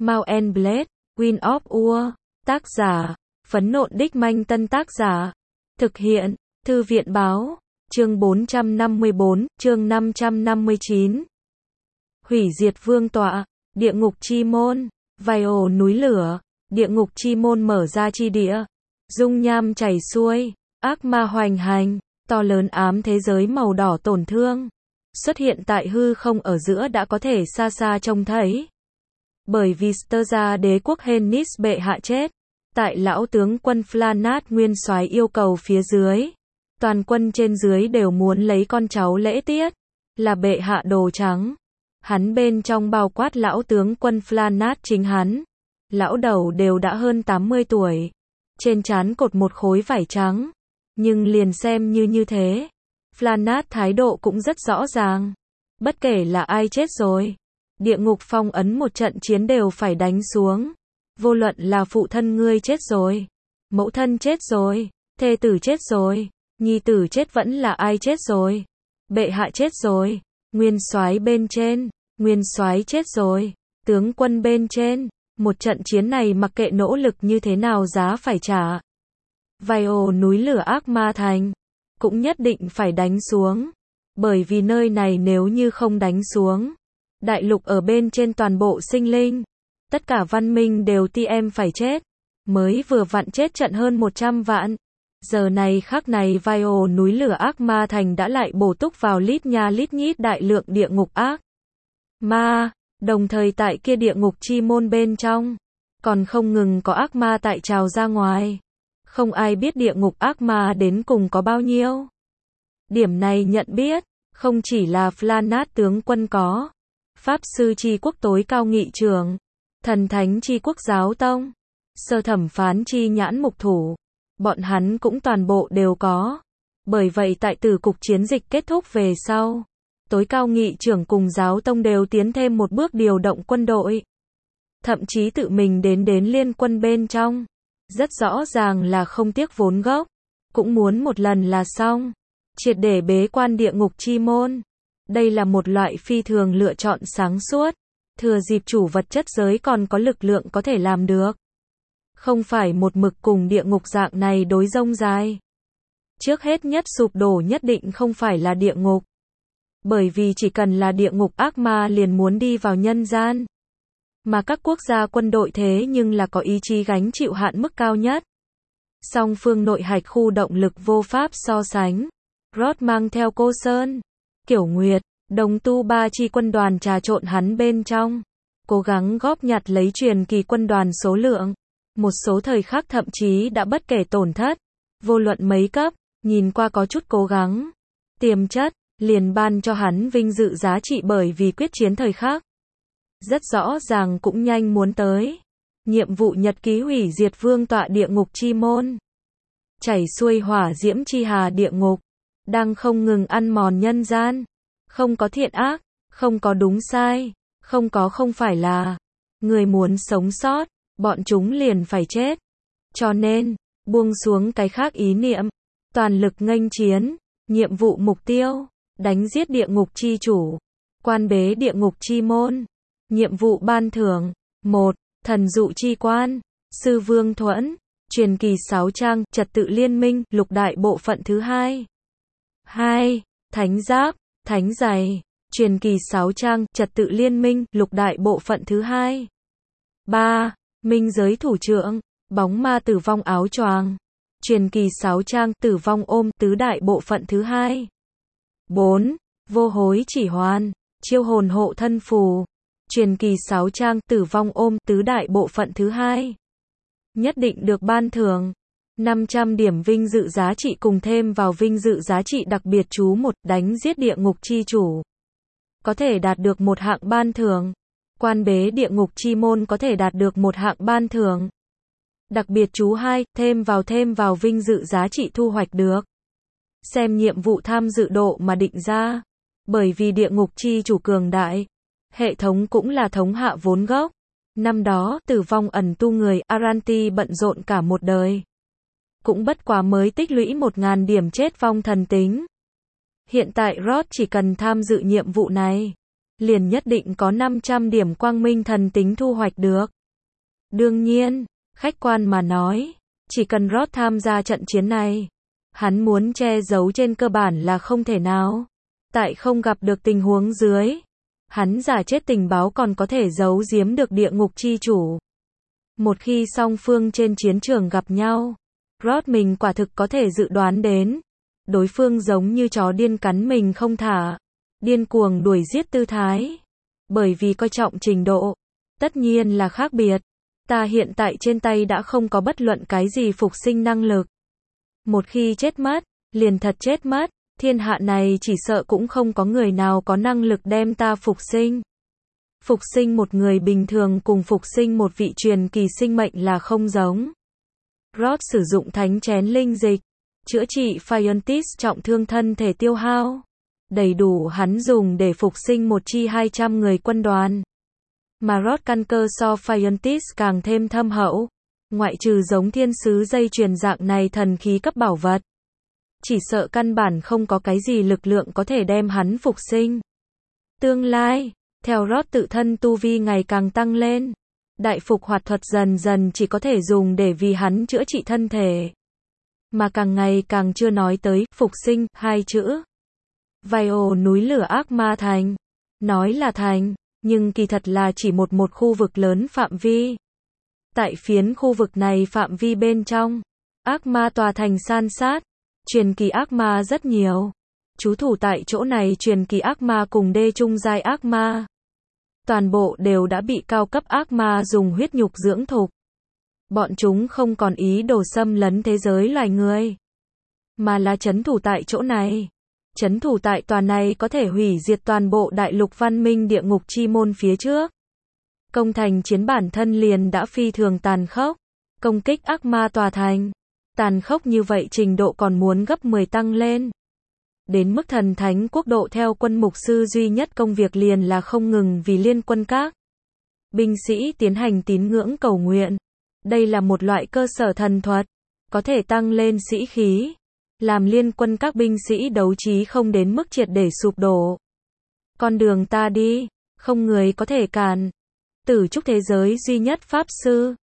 Mount and Blade, Wind of War. Tác giả, Phấn Nộn Đích Manh. Tân tác giả, thực hiện, Thư viện Báo. Chương 454, chương 559. Hủy diệt vương tọa, địa ngục chi môn, vài ổ núi lửa, địa ngục chi môn mở ra chi địa, dung nham chảy xuôi, ác ma hoành hành, to lớn ám thế giới màu đỏ tổn thương, xuất hiện tại hư không ở giữa đã có thể xa xa trông thấy. Bởi vì Sterza đế quốc Hennis bệ hạ chết, tại lão tướng quân Flanat nguyên soái yêu cầu phía dưới, toàn quân trên dưới đều muốn lấy con cháu lễ tiết, là bệ hạ đồ trắng. Hắn bên trong bao quát lão tướng quân Flanat chính hắn. Lão đầu đều đã hơn 80 tuổi. Trên trán cột một khối vải trắng. Nhưng liền xem như thế. Flanat thái độ cũng rất rõ ràng. Bất kể là ai chết rồi. Địa ngục phong ấn một trận chiến đều phải đánh xuống. Vô luận là phụ thân ngươi chết rồi. Mẫu thân chết rồi. Thê tử chết rồi. Nhi tử chết vẫn là ai chết rồi. Bệ hạ chết rồi. Nguyên soái bên trên, nguyên soái chết rồi, tướng quân bên trên, một trận chiến này mặc kệ nỗ lực như thế nào giá phải trả. Vài ổ núi lửa ác ma thành, cũng nhất định phải đánh xuống, bởi vì nơi này nếu như không đánh xuống, đại lục ở bên trên toàn bộ sinh linh, tất cả văn minh đều TM phải chết, mới vừa vặn chết trận hơn 100 vạn. Giờ này khắc này vài ổ núi lửa ác ma thành đã lại bổ túc vào lít nha lít nhít đại lượng địa ngục ác ma, đồng thời tại kia địa ngục chi môn bên trong, còn không ngừng có ác ma tại trào ra ngoài. Không ai biết địa ngục ác ma đến cùng có bao nhiêu. Điểm này nhận biết, không chỉ là Flanat tướng quân có, Pháp sư chi quốc tối cao nghị trưởng, thần thánh chi quốc giáo tông, sơ thẩm phán chi nhãn mục thủ. Bọn hắn cũng toàn bộ đều có. Bởi vậy tại từ cục chiến dịch kết thúc về sau, tối cao nghị trưởng cùng giáo tông đều tiến thêm một bước điều động quân đội. Thậm chí tự mình đến liên quân bên trong. Rất rõ ràng là không tiếc vốn gốc. Cũng muốn một lần là xong. Triệt để bế quan địa ngục chi môn. Đây là một loại phi thường lựa chọn sáng suốt. Thừa dịp chủ vật chất giới còn có lực lượng có thể làm được. Không phải một mực cùng địa ngục dạng này đối rông dài. Trước hết nhất sụp đổ nhất định không phải là địa ngục. Bởi vì chỉ cần là địa ngục ác ma liền muốn đi vào nhân gian. Mà các quốc gia quân đội thế nhưng là có ý chí gánh chịu hạn mức cao nhất. Song phương nội hạch khu động lực vô pháp so sánh. Rod mang theo cô Sơn, Kiểu Nguyệt, Đồng Tu ba chi quân đoàn trà trộn hắn bên trong. Cố gắng góp nhặt lấy truyền kỳ quân đoàn số lượng. Một số thời khắc thậm chí đã bất kể tổn thất, vô luận mấy cấp, nhìn qua có chút cố gắng, tiềm chất, liền ban cho hắn vinh dự giá trị bởi vì quyết chiến thời khắc. Rất rõ ràng cũng nhanh muốn tới. Nhiệm vụ nhật ký hủy diệt vương tọa địa ngục chi môn. Chảy xuôi hỏa diễm chi hà địa ngục, đang không ngừng ăn mòn nhân gian. Không có thiện ác, không có đúng sai, không có không phải là. Người muốn sống sót, bọn chúng liền phải chết. Cho nên, buông xuống cái khác ý niệm, toàn lực nghênh chiến, nhiệm vụ mục tiêu, đánh giết địa ngục chi chủ, quan bế địa ngục chi môn. Nhiệm vụ ban thưởng: 1. Thần dụ chi quan, sư vương thuẫn, truyền kỳ 6 trang, trật tự liên minh, lục đại bộ phận thứ 2. 2. Thánh giáp, thánh giày, truyền kỳ 6 trang, trật tự liên minh, lục đại bộ phận thứ 2. 3. Minh giới thủ trưởng, bóng ma tử vong áo choàng, truyền kỳ 6 trang, tử vong ôm, tứ đại bộ phận thứ 2. 4. Vô hối chỉ hoàn, chiêu hồn hộ thân phù, truyền kỳ 6 trang, tử vong ôm, tứ đại bộ phận thứ 2. Nhất định được ban thưởng 500 điểm vinh dự giá trị cùng thêm vào vinh dự giá trị đặc biệt chú 1, đánh giết địa ngục chi chủ. Có thể đạt được một hạng ban thưởng. Quan bế địa ngục chi môn có thể đạt được một hạng ban thưởng. Đặc biệt chú 2, thêm vào vinh dự giá trị thu hoạch được. Xem nhiệm vụ tham dự độ mà định ra. Bởi vì địa ngục chi chủ cường đại, hệ thống cũng là thống hạ vốn gốc. Năm đó, tử vong ẩn tu người Aranti bận rộn cả một đời. Cũng bất quá mới tích lũy 1000 điểm chết vong thần tính. Hiện tại Rod chỉ cần tham dự nhiệm vụ này, liền nhất định có 500 điểm quang minh thần tính thu hoạch được. Đương nhiên, khách quan mà nói, chỉ cần Roth tham gia trận chiến này, hắn muốn che giấu trên cơ bản là không thể nào. Tại không gặp được tình huống dưới, hắn giả chết tình báo còn có thể giấu giếm được địa ngục chi chủ. Một khi song phương trên chiến trường gặp nhau, Roth mình quả thực có thể dự đoán đến, đối phương giống như chó điên cắn mình không thả, điên cuồng đuổi giết tư thái. Bởi vì coi trọng trình độ, tất nhiên là khác biệt. Ta hiện tại trên tay đã không có bất luận cái gì phục sinh năng lực. Một khi chết mất, liền thật chết mất, thiên hạ này chỉ sợ cũng không có người nào có năng lực đem ta phục sinh. Phục sinh một người bình thường cùng phục sinh một vị truyền kỳ sinh mệnh là không giống. Roth sử dụng thánh chén linh dịch, chữa trị Phiontis trọng thương thân thể tiêu hao, đầy đủ hắn dùng để phục sinh một chi 200 người quân đoàn. Mà Roth căn cơ so Phiontis càng thêm thâm hậu, ngoại trừ giống thiên sứ dây chuyền dạng này thần khí cấp bảo vật, chỉ sợ căn bản không có cái gì lực lượng có thể đem hắn phục sinh. Tương lai, theo Roth tự thân tu vi ngày càng tăng lên, đại phục hoạt thuật dần dần chỉ có thể dùng để vì hắn chữa trị thân thể. Mà càng ngày càng chưa nói tới phục sinh hai chữ. Vio núi lửa ác ma thành. Nói là thành, nhưng kỳ thật là chỉ một khu vực lớn phạm vi. Tại phiến khu vực này phạm vi bên trong, ác ma tòa thành san sát, truyền kỳ ác ma rất nhiều. Trú thủ tại chỗ này truyền kỳ ác ma cùng đê trung giai ác ma. Toàn bộ đều đã bị cao cấp ác ma dùng huyết nhục dưỡng thục. Bọn chúng không còn ý đồ xâm lấn thế giới loài người, mà là trấn thủ tại chỗ này. Trấn thủ tại tòa này có thể hủy diệt toàn bộ đại lục văn minh địa ngục chi môn phía trước. Công thành chiến bản thân liền đã phi thường tàn khốc. Công kích ác ma tòa thành. Tàn khốc như vậy trình độ còn muốn gấp 10 tăng lên. Đến mức thần thánh quốc độ theo quân mục sư duy nhất công việc liền là không ngừng vì liên quân các binh sĩ tiến hành tín ngưỡng cầu nguyện. Đây là một loại cơ sở thần thuật, có thể tăng lên sĩ khí, làm liên quân các binh sĩ đấu trí không đến mức triệt để sụp đổ. Con đường ta đi, không người có thể cản. Tử trúc thế giới duy nhất pháp sư,